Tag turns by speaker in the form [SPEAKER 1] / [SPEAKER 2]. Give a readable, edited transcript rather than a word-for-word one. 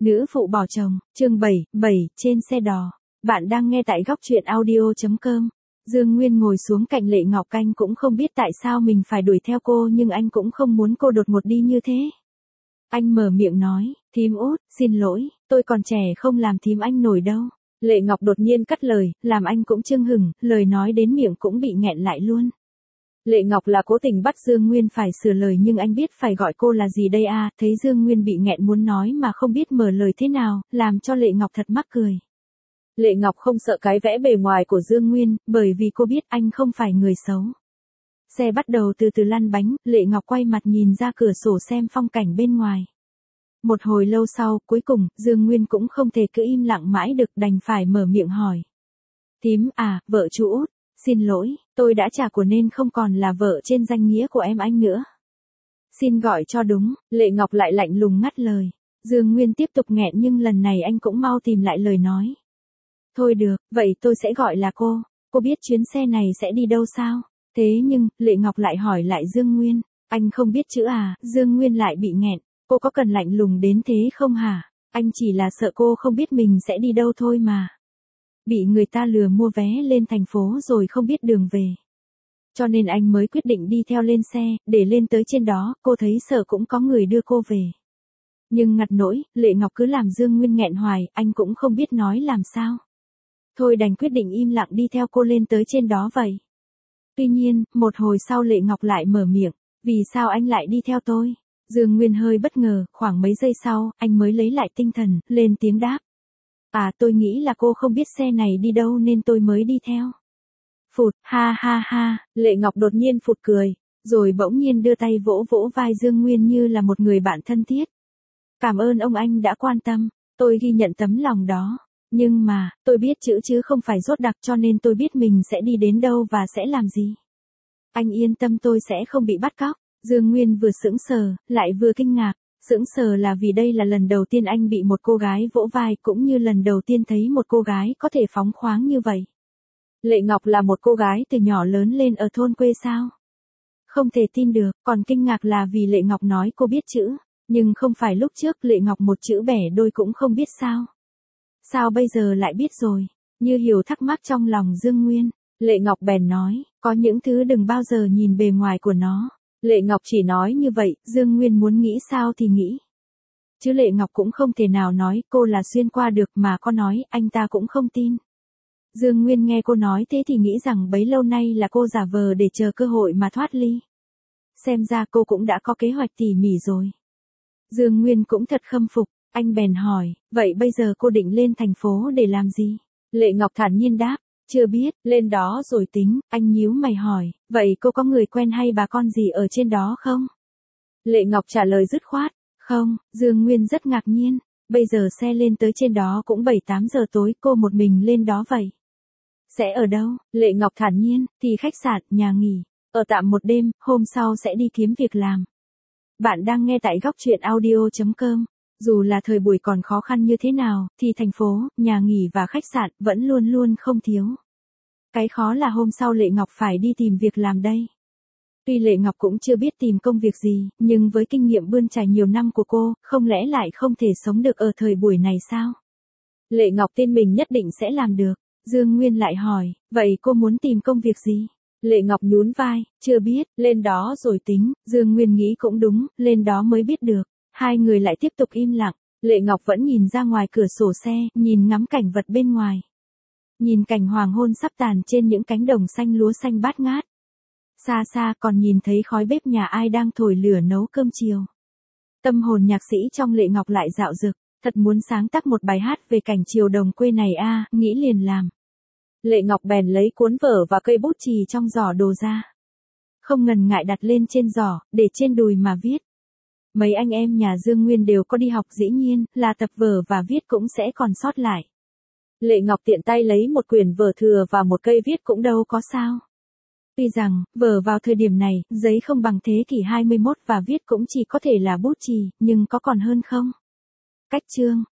[SPEAKER 1] Nữ phụ bỏ chồng, chương 7, trên xe đò. Bạn đang nghe tại góc truyện audio.com. Dương Nguyên ngồi xuống cạnh Lệ Ngọc, anh cũng không biết tại sao mình phải đuổi theo cô, nhưng anh cũng không muốn cô đột ngột đi như thế. Anh mở miệng nói, thím Út, xin lỗi, tôi còn trẻ không làm thím anh nổi đâu. Lệ Ngọc đột nhiên cắt lời, làm anh cũng chưng hửng, lời nói đến miệng cũng bị nghẹn lại luôn. Lệ Ngọc là cố tình bắt Dương Nguyên phải sửa lời, nhưng anh biết phải gọi cô là gì đây à, thấy Dương Nguyên bị nghẹn muốn nói mà không biết mở lời thế nào, làm cho Lệ Ngọc thật mắc cười. Lệ Ngọc không sợ cái vẻ bề ngoài của Dương Nguyên, bởi vì cô biết anh không phải người xấu. Xe bắt đầu từ từ lăn bánh, Lệ Ngọc quay mặt nhìn ra cửa sổ xem phong cảnh bên ngoài. Một hồi lâu sau, cuối cùng, Dương Nguyên cũng không thể cứ im lặng mãi được, đành phải mở miệng hỏi. Thím à, vợ chú Út, xin lỗi, tôi đã trả của nên không còn là vợ trên danh nghĩa của em anh nữa. Xin gọi cho đúng, Lệ Ngọc lại lạnh lùng ngắt lời. Dương Nguyên tiếp tục nghẹn nhưng lần này anh cũng mau tìm lại lời nói. Thôi được, vậy tôi sẽ gọi là cô biết chuyến xe này sẽ đi đâu sao? Thế nhưng, Lệ Ngọc lại hỏi lại Dương Nguyên, anh không biết chữ à? Dương Nguyên lại bị nghẹn, cô có cần lạnh lùng đến thế không hả? Anh chỉ là sợ cô không biết mình sẽ đi đâu thôi mà. Bị người ta lừa mua vé lên thành phố rồi không biết đường về. Cho nên anh mới quyết định đi theo lên xe, để lên tới trên đó, cô thấy sợ cũng có người đưa cô về. Nhưng ngặt nỗi, Lệ Ngọc cứ làm Dương Nguyên nghẹn hoài, anh cũng không biết nói làm sao. Thôi đành quyết định im lặng đi theo cô lên tới trên đó vậy. Tuy nhiên, một hồi sau Lệ Ngọc lại mở miệng, vì sao anh lại đi theo tôi? Dương Nguyên hơi bất ngờ, khoảng mấy giây sau, anh mới lấy lại tinh thần, lên tiếng đáp. À, tôi nghĩ là cô không biết xe này đi đâu nên tôi mới đi theo. Phụt, ha ha ha, Lệ Ngọc đột nhiên phụt cười, rồi bỗng nhiên đưa tay vỗ vỗ vai Dương Nguyên như là một người bạn thân thiết. Cảm ơn ông anh đã quan tâm, tôi ghi nhận tấm lòng đó. Nhưng mà, tôi biết chữ chứ không phải dốt đặc, cho nên tôi biết mình sẽ đi đến đâu và sẽ làm gì. Anh yên tâm, tôi sẽ không bị bắt cóc. Dương Nguyên vừa sững sờ, lại vừa kinh ngạc. Sững sờ là vì đây là lần đầu tiên anh bị một cô gái vỗ vai, cũng như lần đầu tiên thấy một cô gái có thể phóng khoáng như vậy. Lệ Ngọc là một cô gái từ nhỏ lớn lên ở thôn quê sao? Không thể tin được, còn kinh ngạc là vì Lệ Ngọc nói cô biết chữ, nhưng không phải lúc trước Lệ Ngọc một chữ bẻ đôi cũng không biết sao? Sao bây giờ lại biết rồi? Như hiểu thắc mắc trong lòng Dương Nguyên, Lệ Ngọc bèn nói, có những thứ đừng bao giờ nhìn bề ngoài của nó. Lệ Ngọc chỉ nói như vậy, Dương Nguyên muốn nghĩ sao thì nghĩ. Chứ Lệ Ngọc cũng không thể nào nói cô là xuyên qua được, mà có nói anh ta cũng không tin. Dương Nguyên nghe cô nói thế thì nghĩ rằng bấy lâu nay là cô giả vờ để chờ cơ hội mà thoát ly. Xem ra cô cũng đã có kế hoạch tỉ mỉ rồi. Dương Nguyên cũng thật khâm phục, anh bèn hỏi, vậy bây giờ cô định lên thành phố để làm gì? Lệ Ngọc thản nhiên đáp, chưa biết, lên đó rồi tính. Anh nhíu mày hỏi, vậy cô có người quen hay bà con gì ở trên đó không? Lệ Ngọc trả lời dứt khoát, không. Dương Nguyên rất ngạc nhiên, bây giờ xe lên tới trên đó cũng 7-8 giờ tối, cô một mình lên đó vậy. Sẽ ở đâu? Lệ Ngọc thản nhiên, thì khách sạn, nhà nghỉ, ở tạm một đêm, hôm sau sẽ đi kiếm việc làm. Bạn đang nghe tại góc truyện audio.com. Dù là thời buổi còn khó khăn như thế nào, thì thành phố, nhà nghỉ và khách sạn vẫn luôn luôn không thiếu. Cái khó là hôm sau Lệ Ngọc phải đi tìm việc làm đây. Tuy Lệ Ngọc cũng chưa biết tìm công việc gì, nhưng với kinh nghiệm bươn trải nhiều năm của cô, không lẽ lại không thể sống được ở thời buổi này sao? Lệ Ngọc tin mình nhất định sẽ làm được. Dương Nguyên lại hỏi, vậy cô muốn tìm công việc gì? Lệ Ngọc nhún vai, chưa biết, lên đó rồi tính. Dương Nguyên nghĩ cũng đúng, lên đó mới biết được. Hai người lại tiếp tục im lặng. Lệ Ngọc vẫn nhìn ra ngoài cửa sổ xe, nhìn ngắm cảnh vật bên ngoài. Nhìn cảnh hoàng hôn sắp tàn trên những cánh đồng xanh lúa xanh bát ngát. Xa xa còn nhìn thấy khói bếp nhà ai đang thổi lửa nấu cơm chiều. Tâm hồn nhạc sĩ trong Lệ Ngọc lại dạo dực, thật muốn sáng tác một bài hát về cảnh chiều đồng quê này a, nghĩ liền làm. Lệ Ngọc bèn lấy cuốn vở và cây bút chì trong giỏ đồ ra. Không ngần ngại đặt lên trên giỏ, để trên đùi mà viết. Mấy anh em nhà Dương Nguyên đều có đi học, dĩ nhiên là tập vở và viết cũng sẽ còn sót lại. Lệ Ngọc tiện tay lấy một quyển vở thừa và một cây viết cũng đâu có sao. Tuy rằng, vở vào thời điểm này, giấy không bằng thế kỷ 21 và viết cũng chỉ có thể là bút chì, nhưng có còn hơn không? Cách chương,